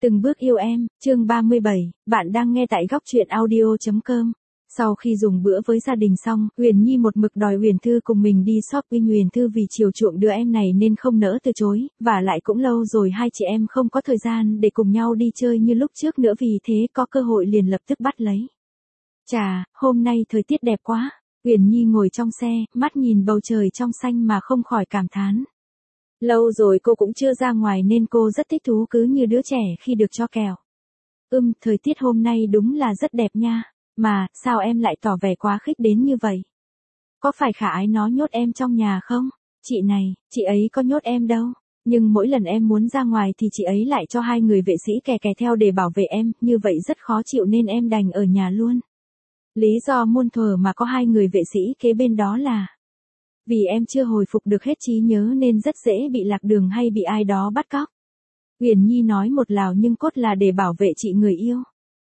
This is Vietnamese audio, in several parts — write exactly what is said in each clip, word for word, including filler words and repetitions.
Từng bước yêu em, chương ba mươi bảy, bạn đang nghe tại góc truyện audio chấm com. Sau khi dùng bữa với gia đình xong, Huyền Nhi một mực đòi Huyền Thư cùng mình đi shopping. Huyền Thư vì chiều chuộng đứa em này nên không nỡ từ chối, và lại cũng lâu rồi hai chị em không có thời gian để cùng nhau đi chơi như lúc trước nữa, vì thế có cơ hội liền lập tức bắt lấy. Chà, hôm nay thời tiết đẹp quá. Huyền Nhi ngồi trong xe, mắt nhìn bầu trời trong xanh mà không khỏi cảm thán. Lâu rồi cô cũng chưa ra ngoài nên cô rất thích thú, cứ như đứa trẻ khi được cho kẹo. Ừm, thời tiết hôm nay đúng là rất đẹp nha. Mà, sao em lại tỏ vẻ quá khích đến như vậy? Có phải Khả Ái nó nhốt em trong nhà không? Chị này, chị ấy có nhốt em đâu. Nhưng mỗi lần em muốn ra ngoài thì chị ấy lại cho hai người vệ sĩ kè kè theo để bảo vệ em, như vậy rất khó chịu nên em đành ở nhà luôn. Lý do muôn thuở mà có hai người vệ sĩ kế bên đó là vì em chưa hồi phục được hết trí nhớ nên rất dễ bị lạc đường hay bị ai đó bắt cóc. Huyền Nhi nói một lào nhưng cốt là để bảo vệ chị người yêu.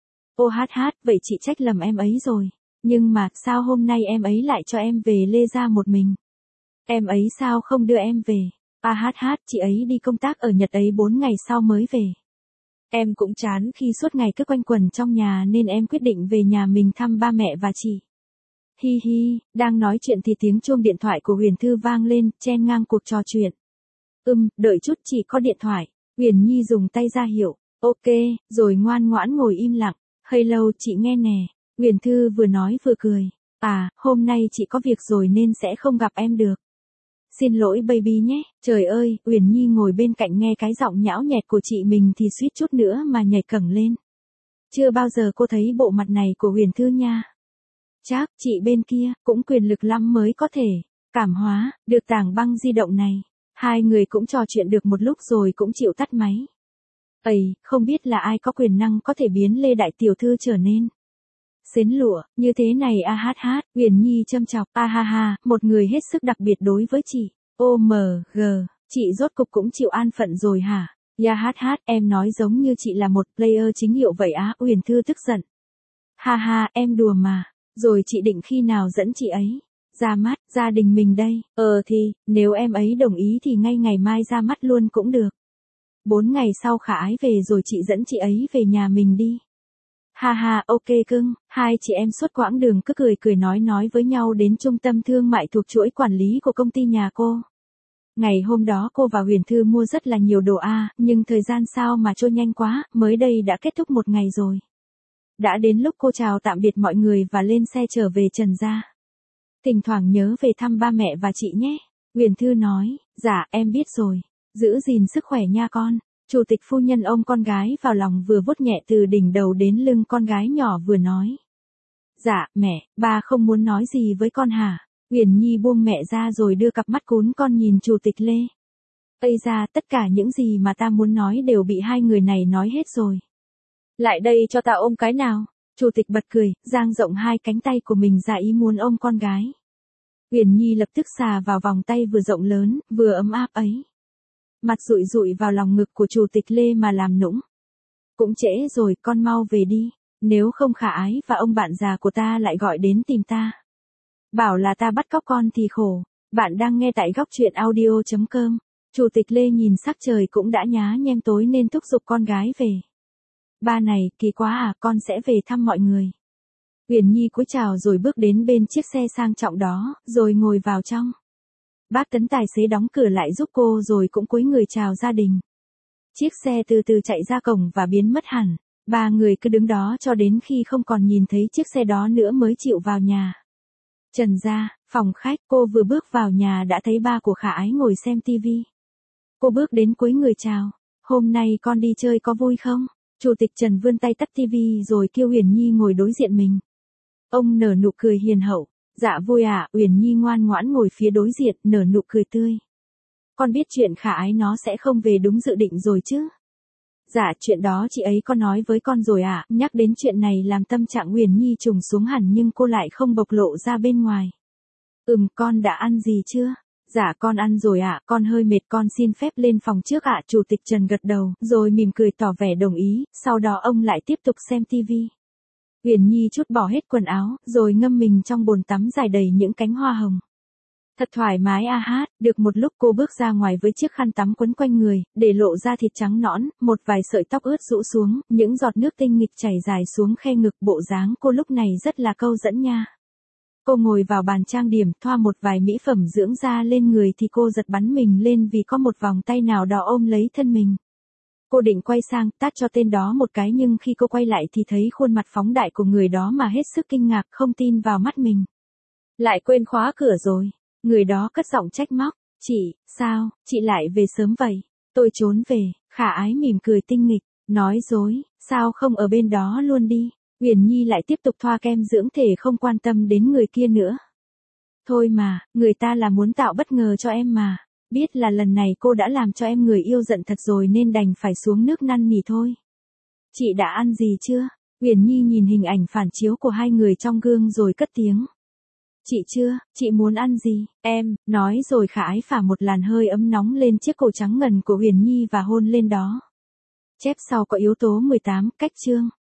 Ô hát hát, vậy chị trách lầm em ấy rồi. Nhưng mà, sao hôm nay em ấy lại cho em về Lê Gia một mình? Em ấy sao không đưa em về? A hát hát, chị ấy đi công tác ở Nhật ấy bốn ngày sau mới về. Em cũng chán khi suốt ngày cứ quanh quẩn trong nhà nên em quyết định về nhà mình thăm ba mẹ và chị. Hi hi, đang nói chuyện thì tiếng chuông điện thoại của Huyền Thư vang lên, chen ngang cuộc trò chuyện. Ừm, đợi chút, chị có điện thoại. Huyền Nhi dùng tay ra hiệu. Ok, rồi ngoan ngoãn ngồi im lặng. Hello, chị nghe nè. Huyền Thư vừa nói vừa cười. À, hôm nay chị có việc rồi nên sẽ không gặp em được. Xin lỗi baby nhé. Trời ơi, Huyền Nhi ngồi bên cạnh nghe cái giọng nhão nhẹt của chị mình thì suýt chút nữa mà nhảy cẫng lên. Chưa bao giờ cô thấy bộ mặt này của Huyền Thư nha. Chắc, chị bên kia, cũng quyền lực lắm mới có thể. Cảm hóa, được tảng băng di động này. Hai người cũng trò chuyện được một lúc rồi cũng chịu tắt máy. Ây, không biết là ai có quyền năng có thể biến Lê Đại Tiểu Thư trở nên xến lụa, như thế này a hát hát, Huyền Nhi châm chọc, a ha ha, một người hết sức đặc biệt đối với chị. ô em giê, chị rốt cục cũng chịu an phận rồi hả? Ya hát hát, em nói giống như chị là một player chính hiệu vậy á, Huyền Thư tức giận. Ha ha, em đùa mà, rồi chị định khi nào dẫn chị ấy ra mắt, gia đình mình đây, ờ thì, nếu em ấy đồng ý thì ngay ngày mai ra mắt luôn cũng được. Bốn ngày sau Khả Ái về rồi chị dẫn chị ấy về nhà mình đi. Ha ha, ok cưng, hai chị em suốt quãng đường cứ cười cười nói nói với nhau đến trung tâm thương mại thuộc chuỗi quản lý của công ty nhà cô. Ngày hôm đó cô và Huyền Thư mua rất là nhiều đồ a, nhưng thời gian sao mà trôi nhanh quá, mới đây đã kết thúc một ngày rồi. Đã đến lúc cô chào tạm biệt mọi người và lên xe trở về Trần gia. Thỉnh thoảng nhớ về thăm ba mẹ và chị nhé. Huyền Thư nói, dạ em biết rồi. Giữ gìn sức khỏe nha con. Chủ tịch phu nhân ôm con gái vào lòng vừa vuốt nhẹ từ đỉnh đầu đến lưng con gái nhỏ vừa nói. Dạ, mẹ, ba không muốn nói gì với con hả? Huyền Nhi buông mẹ ra rồi đưa cặp mắt cún con nhìn Chủ tịch Lê. Ây ra, tất cả những gì mà ta muốn nói đều bị hai người này nói hết rồi. Lại đây cho ta ôm cái nào. Chủ tịch bật cười, dang rộng hai cánh tay của mình ra ý muốn ôm con gái. Huyền Nhi lập tức xà vào vòng tay vừa rộng lớn, vừa ấm áp ấy. Mặt rụi rụi vào lòng ngực của Chủ tịch Lê mà làm nũng. Cũng trễ rồi, con mau về đi. Nếu không Khả Ái và ông bạn già của ta lại gọi đến tìm ta. Bảo là ta bắt cóc con thì khổ. Bạn đang nghe tại góc truyện audio chấm com. Chủ tịch Lê nhìn sắc trời cũng đã nhá nhem tối nên thúc giục con gái về. Ba này, kỳ quá à, con sẽ về thăm mọi người. Huyền Nhi cúi chào rồi bước đến bên chiếc xe sang trọng đó, rồi ngồi vào trong. Bác Tấn tài xế đóng cửa lại giúp cô rồi cũng cúi người chào gia đình. Chiếc xe từ từ chạy ra cổng và biến mất hẳn. Ba người cứ đứng đó cho đến khi không còn nhìn thấy chiếc xe đó nữa mới chịu vào nhà. Trần gia, phòng khách, cô vừa bước vào nhà đã thấy ba của Khả Ái ngồi xem tivi. Cô bước đến cúi người chào. Hôm nay con đi chơi có vui không? Chủ tịch Trần vươn tay tắt tivi rồi kêu Huyền Nhi ngồi đối diện mình. Ông nở nụ cười hiền hậu. Dạ vui ạ, à, Huyền Nhi ngoan ngoãn ngồi phía đối diện, nở nụ cười tươi. Con biết chuyện Khả Ái nó sẽ không về đúng dự định rồi chứ? Dạ, chuyện đó chị ấy có nói với con rồi ạ, à. Nhắc đến chuyện này làm tâm trạng Huyền Nhi trùng xuống hẳn nhưng cô lại không bộc lộ ra bên ngoài. Ừm, con đã ăn gì chưa? Dạ con ăn rồi ạ, à, con hơi mệt con xin phép lên phòng trước ạ, à. Chủ tịch Trần gật đầu, rồi mỉm cười tỏ vẻ đồng ý, sau đó ông lại tiếp tục xem tivi. Huyền Nhi trút bỏ hết quần áo, rồi ngâm mình trong bồn tắm dài đầy những cánh hoa hồng. Thật thoải mái a hát, được một lúc cô bước ra ngoài với chiếc khăn tắm quấn quanh người, để lộ ra thịt trắng nõn, một vài sợi tóc ướt rũ xuống, những giọt nước tinh nghịch chảy dài xuống khe ngực, bộ dáng cô lúc này rất là câu dẫn nha. Cô ngồi vào bàn trang điểm, thoa một vài mỹ phẩm dưỡng da lên người thì cô giật bắn mình lên vì có một vòng tay nào đó ôm lấy thân mình. Cô định quay sang, tát cho tên đó một cái nhưng khi cô quay lại thì thấy khuôn mặt phóng đại của người đó mà hết sức kinh ngạc, không tin vào mắt mình. Lại quên khóa cửa rồi. Người đó cất giọng trách móc. Chị, sao, chị lại về sớm vậy? Tôi trốn về. Khả Ái mỉm cười tinh nghịch, nói dối, sao không ở bên đó luôn đi. Uyển Nhi lại tiếp tục thoa kem dưỡng thể không quan tâm đến người kia nữa. Thôi mà, người ta là muốn tạo bất ngờ cho em mà. Biết là lần này cô đã làm cho em người yêu giận thật rồi nên đành phải xuống nước năn nỉ thôi. Chị đã ăn gì chưa? Uyển Nhi nhìn hình ảnh phản chiếu của hai người trong gương rồi cất tiếng. Chị chưa, chị muốn ăn gì? Em, nói rồi Khả Ái phả một làn hơi ấm nóng lên chiếc cổ trắng ngần của Uyển Nhi và hôn lên đó. Chép sau có yếu tố mười tám, cách chương.